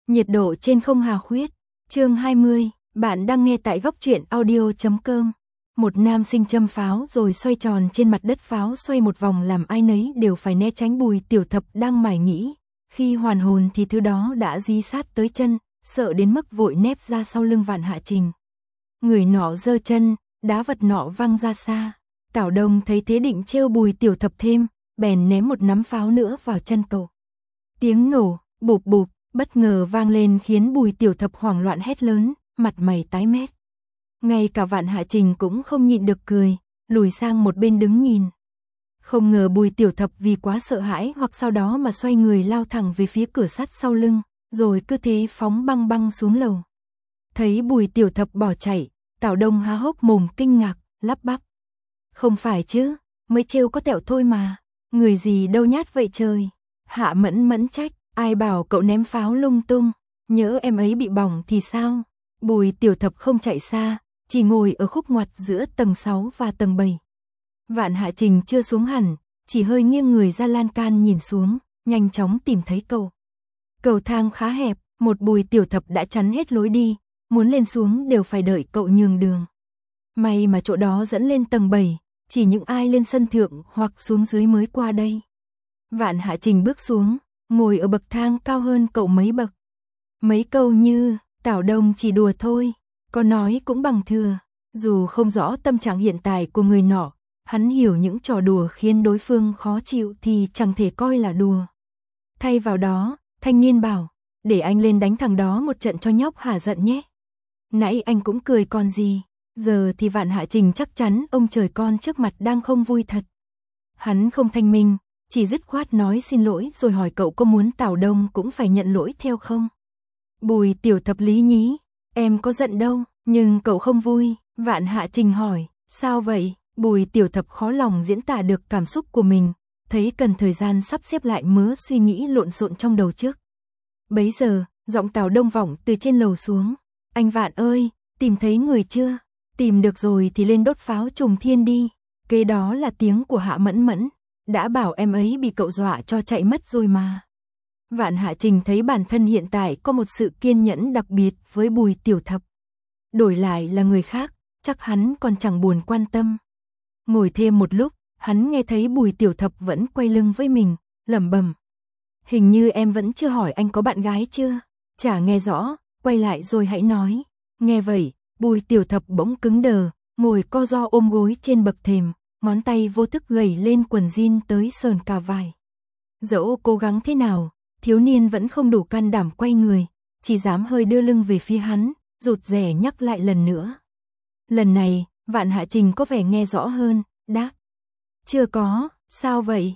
Nhiệt độ trên không hà khuyết. Chương 20, bạn đang nghe tại góc truyện audio.com. Một nam sinh châm pháo rồi xoay tròn trên mặt đất, pháo xoay một vòng làm ai nấy đều phải né tránh. Bùi Tiểu Thập đang mải nghĩ, khi hoàn hồn thì thứ đó đã dí sát tới chân, sợ đến mức vội nép ra sau lưng Vạn Hạ Trình. Người nọ giơ chân, đá vật nọ văng ra xa. Tảo Đông thấy thế định trêu Bùi Tiểu Thập thêm, bèn ném một nắm pháo nữa vào chân cậu. Tiếng nổ, bụp bụp, bất ngờ vang lên khiến Bùi Tiểu Thập hoảng loạn hét lớn, mặt mày tái mét. Ngay cả Vạn Hạ Trình cũng không nhịn được cười, lùi sang một bên đứng nhìn. Không ngờ Bùi Tiểu Thập vì quá sợ hãi hoặc sau đó mà xoay người lao thẳng về phía cửa sắt sau lưng, rồi cứ thế phóng băng băng xuống lầu. Thấy Bùi Tiểu Thập bỏ chạy, Tảo Đông há hốc mồm kinh ngạc, lắp bắp. Không phải chứ, mới trêu có tẹo thôi mà, người gì đâu nhát vậy trời. Hạ Mẫn Mẫn trách, ai bảo cậu ném pháo lung tung, nhỡ em ấy bị bỏng thì sao? Bùi Tiểu Thập không chạy xa, chỉ ngồi ở khúc ngoặt giữa tầng 6 và tầng 7. Vạn Hạ Trình chưa xuống hẳn, chỉ hơi nghiêng người ra lan can nhìn xuống, nhanh chóng tìm thấy cậu. Cầu thang khá hẹp, một Bùi Tiểu Thập đã chắn hết lối đi, muốn lên xuống đều phải đợi cậu nhường đường. May mà chỗ đó dẫn lên tầng 7, chỉ những ai lên sân thượng hoặc xuống dưới mới qua đây. Vạn Hạ Trình bước xuống, ngồi ở bậc thang cao hơn cậu mấy bậc. Mấy câu như, Tảo Đông chỉ đùa thôi, có nói cũng bằng thừa. Dù không rõ tâm trạng hiện tại của người nọ, hắn hiểu những trò đùa khiến đối phương khó chịu thì chẳng thể coi là đùa. Thay vào đó, thanh niên bảo, để anh lên đánh thằng đó một trận cho nhóc hả giận nhé. Nãy anh cũng cười còn gì, giờ thì Vạn Hạ Trình chắc chắn ông trời con trước mặt đang không vui thật. Hắn không thanh minh, chỉ dứt khoát nói xin lỗi rồi hỏi cậu có muốn Tảo Đông cũng phải nhận lỗi theo không. Bùi Tiểu Thập lý nhí, em có giận đâu, nhưng cậu không vui. Vạn Hạ Trình hỏi, sao vậy? Bùi Tiểu Thập khó lòng diễn tả được cảm xúc của mình, thấy cần thời gian sắp xếp lại mớ suy nghĩ lộn xộn trong đầu trước. Bấy giờ, giọng Tảo Đông vọng từ trên lầu xuống, anh Vạn ơi, tìm thấy người chưa? Tìm được rồi thì lên đốt pháo trùng thiên đi. Kế đó là tiếng của Hạ Mẫn Mẫn, đã bảo em ấy bị cậu dọa cho chạy mất rồi mà. Vạn Hạ Trình thấy bản thân hiện tại có một sự kiên nhẫn đặc biệt với Bùi Tiểu Thập. Đổi lại là người khác, chắc hắn còn chẳng buồn quan tâm. Ngồi thêm một lúc, hắn nghe thấy Bùi Tiểu Thập vẫn quay lưng với mình, lẩm bẩm. Hình như em vẫn chưa hỏi anh có bạn gái chưa? Chả nghe rõ, quay lại rồi hãy nói. Nghe vậy, Bùi Tiểu Thập bỗng cứng đờ, ngồi co ro ôm gối trên bậc thềm, ngón tay vô thức gẩy lên quần jean tới sờn cà vải. Dẫu cố gắng thế nào, thiếu niên vẫn không đủ can đảm quay người, chỉ dám hơi đưa lưng về phía hắn, rụt rè nhắc lại lần nữa. Lần này, Vạn Hạ Trình có vẻ nghe rõ hơn, đáp. Chưa có, sao vậy,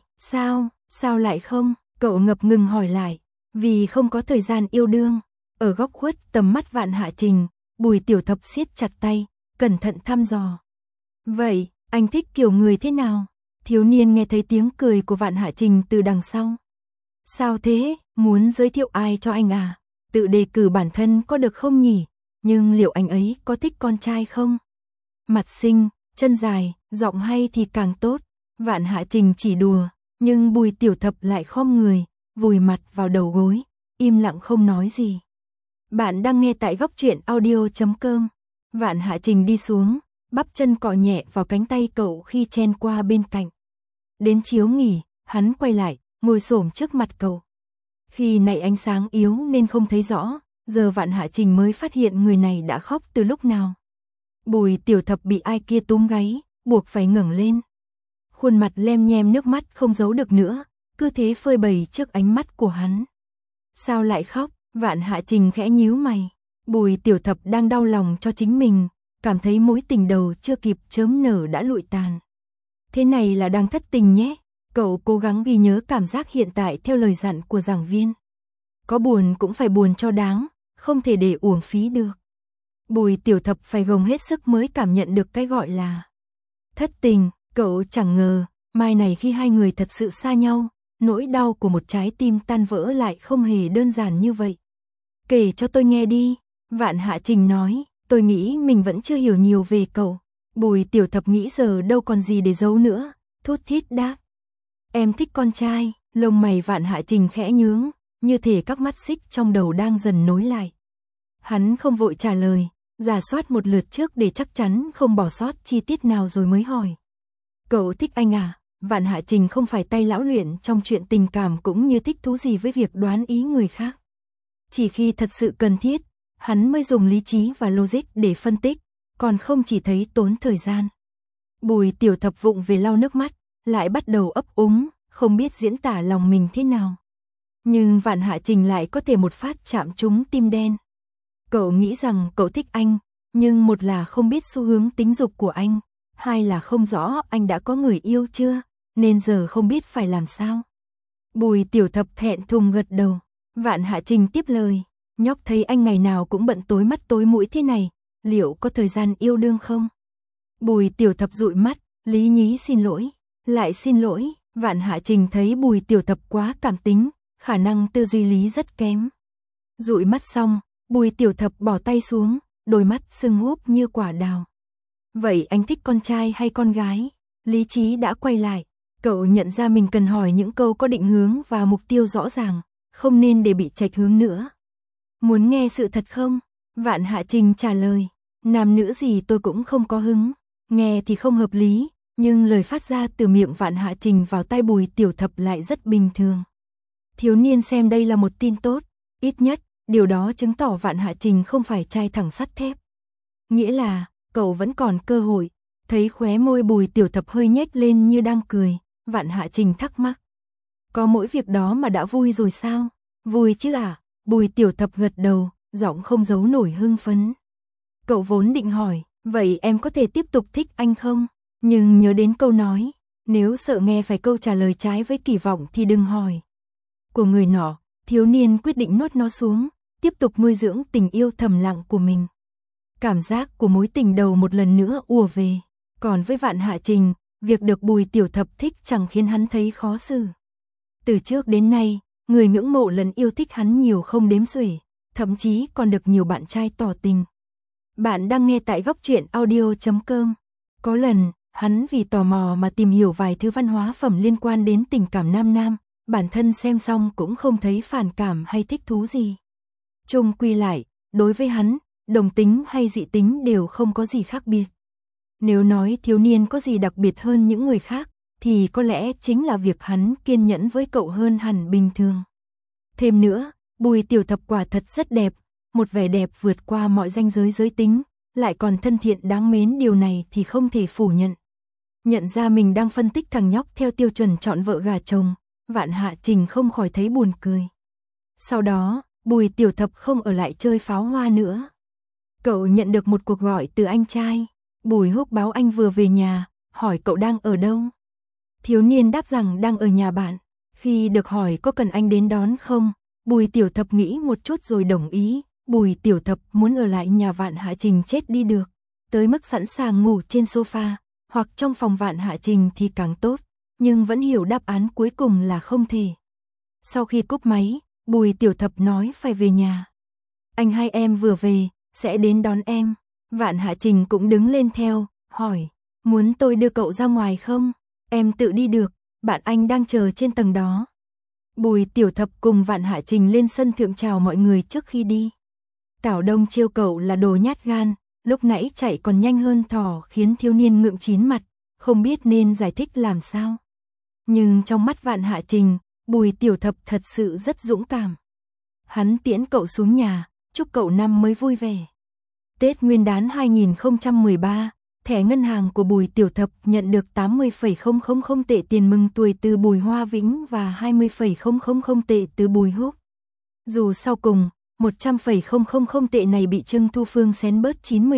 sao lại không? Cậu ngập ngừng hỏi lại, vì không có thời gian yêu đương. Ở góc khuất tầm mắt Vạn Hạ Trình, Bùi Tiểu Thập siết chặt tay, cẩn thận thăm dò. Vậy, anh thích kiểu người thế nào? Thiếu niên nghe thấy tiếng cười của Vạn Hạ Trình từ đằng sau. Sao thế, muốn giới thiệu ai cho anh à? Tự đề cử bản thân có được không nhỉ? Nhưng liệu anh ấy có thích con trai không? Mặt xinh, chân dài, giọng hay thì càng tốt. Vạn Hạ Trình chỉ đùa, nhưng Bùi Tiểu Thập lại khom người, vùi mặt vào đầu gối, im lặng không nói gì. Bạn đang nghe tại góc truyện audio.com. Vạn Hạ Trình đi xuống, bắp chân cọ nhẹ vào cánh tay cậu khi chen qua bên cạnh. Đến chiếu nghỉ, hắn quay lại, ngồi xổm trước mặt cậu. Khi nãy ánh sáng yếu nên không thấy rõ, giờ Vạn Hạ Trình mới phát hiện người này đã khóc từ lúc nào. Bùi Tiểu Thập bị ai kia túm gáy, buộc phải ngẩng lên. Khuôn mặt lem nhem nước mắt không giấu được nữa, cứ thế phơi bày trước ánh mắt của hắn. Sao lại khóc? Vạn Hạ Trình khẽ nhíu mày. Bùi Tiểu Thập đang đau lòng cho chính mình, cảm thấy mối tình đầu chưa kịp chớm nở đã lụi tàn. Thế này là đang thất tình nhé. Cậu cố gắng ghi nhớ cảm giác hiện tại theo lời dặn của giảng viên. Có buồn cũng phải buồn cho đáng, không thể để uổng phí được. Bùi Tiểu Thập phải gồng hết sức mới cảm nhận được cái gọi là thất tình. Cậu chẳng ngờ, mai này khi hai người thật sự xa nhau, nỗi đau của một trái tim tan vỡ lại không hề đơn giản như vậy. Kể cho tôi nghe đi, Vạn Hạ Trình nói, tôi nghĩ mình vẫn chưa hiểu nhiều về cậu. Bùi Tiểu Thập nghĩ giờ đâu còn gì để giấu nữa, thút thít đáp. Em thích con trai, lông mày Vạn Hạ Trình khẽ nhướng, như thể các mắt xích trong đầu đang dần nối lại. Hắn không vội trả lời, rà soát một lượt trước để chắc chắn không bỏ sót chi tiết nào rồi mới hỏi. Cậu thích anh à? Vạn Hạ Trình không phải tay lão luyện trong chuyện tình cảm cũng như thích thú gì với việc đoán ý người khác. Chỉ khi thật sự cần thiết, hắn mới dùng lý trí và logic để phân tích, còn không chỉ thấy tốn thời gian. Bùi Tiểu Thập vụng về lau nước mắt, lại bắt đầu ấp úng, không biết diễn tả lòng mình thế nào. Nhưng Vạn Hạ Trình lại có thể một phát chạm trúng tim đen. Cậu nghĩ rằng cậu thích anh, nhưng một là không biết xu hướng tính dục của anh, hai là không rõ anh đã có người yêu chưa, nên giờ không biết phải làm sao. Bùi Tiểu Thập thẹn thùng gật đầu. Vạn Hạ Trình tiếp lời, nhóc thấy anh ngày nào cũng bận tối mắt tối mũi thế này, liệu có thời gian yêu đương không? Bùi Tiểu Thập dụi mắt, lý nhí xin lỗi, lại xin lỗi. Vạn Hạ Trình thấy Bùi Tiểu Thập quá cảm tính, khả năng tư duy lý rất kém. Dụi mắt xong, Bùi Tiểu Thập bỏ tay xuống, đôi mắt sưng húp như quả đào. Vậy anh thích con trai hay con gái? Lý trí đã quay lại, cậu nhận ra mình cần hỏi những câu có định hướng và mục tiêu rõ ràng, không nên để bị chệch hướng nữa. Muốn nghe sự thật không? Vạn Hạ Trình trả lời, nam nữ gì tôi cũng không có hứng, nghe thì không hợp lý, nhưng lời phát ra từ miệng Vạn Hạ Trình vào tai Bùi Tiểu Thập lại rất bình thường. Thiếu niên xem đây là một tin tốt, ít nhất, điều đó chứng tỏ Vạn Hạ Trình không phải trai thẳng sắt thép. Nghĩa là, cậu vẫn còn cơ hội. Thấy khóe môi Bùi Tiểu Thập hơi nhếch lên như đang cười, Vạn Hạ Trình thắc mắc. Có mỗi việc đó mà đã vui rồi sao? Vui chứ à? Bùi Tiểu Thập gật đầu, giọng không giấu nổi hưng phấn. Cậu vốn định hỏi, vậy em có thể tiếp tục thích anh không? Nhưng nhớ đến câu nói, nếu sợ nghe phải câu trả lời trái với kỳ vọng thì đừng hỏi. Của người nọ, thiếu niên quyết định nuốt nó xuống, tiếp tục nuôi dưỡng tình yêu thầm lặng của mình. Cảm giác của mối tình đầu một lần nữa ùa về. Còn với Vạn Hạ Trình, việc được Bùi Tiểu Thập thích chẳng khiến hắn thấy khó xử. Từ trước đến nay, người ngưỡng mộ lẫn yêu thích hắn nhiều không đếm xuể, thậm chí còn được nhiều bạn trai tỏ tình. Bạn đang nghe tại góc truyện audio.com. Có lần, hắn vì tò mò mà tìm hiểu vài thứ văn hóa phẩm liên quan đến tình cảm nam nam, bản thân xem xong cũng không thấy phản cảm hay thích thú gì. Chung quy lại, đối với hắn, đồng tính hay dị tính đều không có gì khác biệt. Nếu nói thiếu niên có gì đặc biệt hơn những người khác, thì có lẽ chính là việc hắn kiên nhẫn với cậu hơn hẳn bình thường. Thêm nữa, Bùi Tiểu Thập quả thật rất đẹp, một vẻ đẹp vượt qua mọi ranh giới giới tính, lại còn thân thiện đáng mến, điều này thì không thể phủ nhận. Nhận ra mình đang phân tích thằng nhóc theo tiêu chuẩn chọn vợ gả chồng, Vạn Hạ Trình không khỏi thấy buồn cười. Sau đó, Bùi Tiểu Thập không ở lại chơi pháo hoa nữa. Cậu nhận được một cuộc gọi từ anh trai. Bùi Húc báo anh vừa về nhà, hỏi cậu đang ở đâu. Thiếu niên đáp rằng đang ở nhà bạn. Khi được hỏi có cần anh đến đón không, Bùi Tiểu Thập nghĩ một chút rồi đồng ý. Bùi Tiểu Thập muốn ở lại nhà Vạn Hạ Trình chết đi được, tới mức sẵn sàng ngủ trên sofa, hoặc trong phòng Vạn Hạ Trình thì càng tốt, nhưng vẫn hiểu đáp án cuối cùng là không thể. Sau khi cúp máy, Bùi Tiểu Thập nói phải về nhà. Anh hai em vừa về, sẽ đến đón em. Vạn Hạ Trình cũng đứng lên theo, hỏi, muốn tôi đưa cậu ra ngoài không? Em tự đi được, bạn anh đang chờ trên tầng đó. Bùi Tiểu Thập cùng Vạn Hạ Trình lên sân thượng chào mọi người trước khi đi. Tảo Đông trêu cậu là đồ nhát gan, lúc nãy chạy còn nhanh hơn thỏ, khiến thiếu niên ngượng chín mặt, không biết nên giải thích làm sao. Nhưng trong mắt Vạn Hạ Trình, Bùi Tiểu Thập thật sự rất dũng cảm. Hắn tiễn cậu xuống nhà, chúc cậu năm mới vui vẻ. Tết Nguyên đán 2013, thẻ ngân hàng của Bùi Tiểu Thập nhận được 80,000 tệ tiền mừng tuổi từ Bùi Hoa Vĩnh và 20,000 tệ từ Bùi Húc. Dù sau cùng, 100,000 tệ này bị Trương Thu Phương xén bớt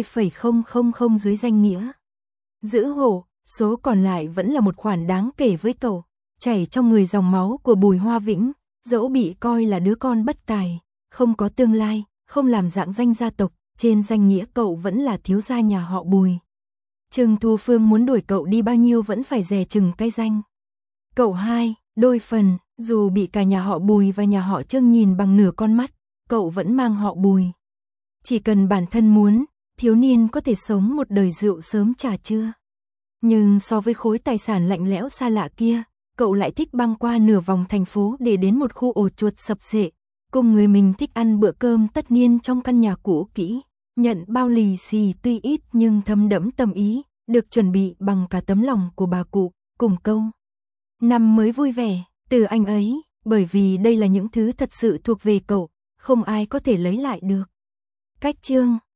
90,000 dưới danh nghĩa giữ hộ, số còn lại vẫn là một khoản đáng kể với cậu, chảy trong người dòng máu của Bùi Hoa Vĩnh, dẫu bị coi là đứa con bất tài, không có tương lai, không làm rạng danh gia tộc, trên danh nghĩa cậu vẫn là thiếu gia nhà họ Bùi. Trương Thu Phương muốn đuổi cậu đi bao nhiêu vẫn phải dè chừng cái danh. Cậu hai, đôi phần, dù bị cả nhà họ Bùi và nhà họ Trương nhìn bằng nửa con mắt, cậu vẫn mang họ Bùi. Chỉ cần bản thân muốn, thiếu niên có thể sống một đời rượu sớm trà trưa. Nhưng so với khối tài sản lạnh lẽo xa lạ kia, cậu lại thích băng qua nửa vòng thành phố để đến một khu ổ chuột sập xệ, cùng người mình thích ăn bữa cơm tất niên trong căn nhà cũ kỹ, nhận bao lì xì tuy ít nhưng thấm đẫm tâm ý, được chuẩn bị bằng cả tấm lòng của bà cụ, cùng câu năm mới vui vẻ, từ anh ấy, bởi vì đây là những thứ thật sự thuộc về cậu, không ai có thể lấy lại được. Cách chương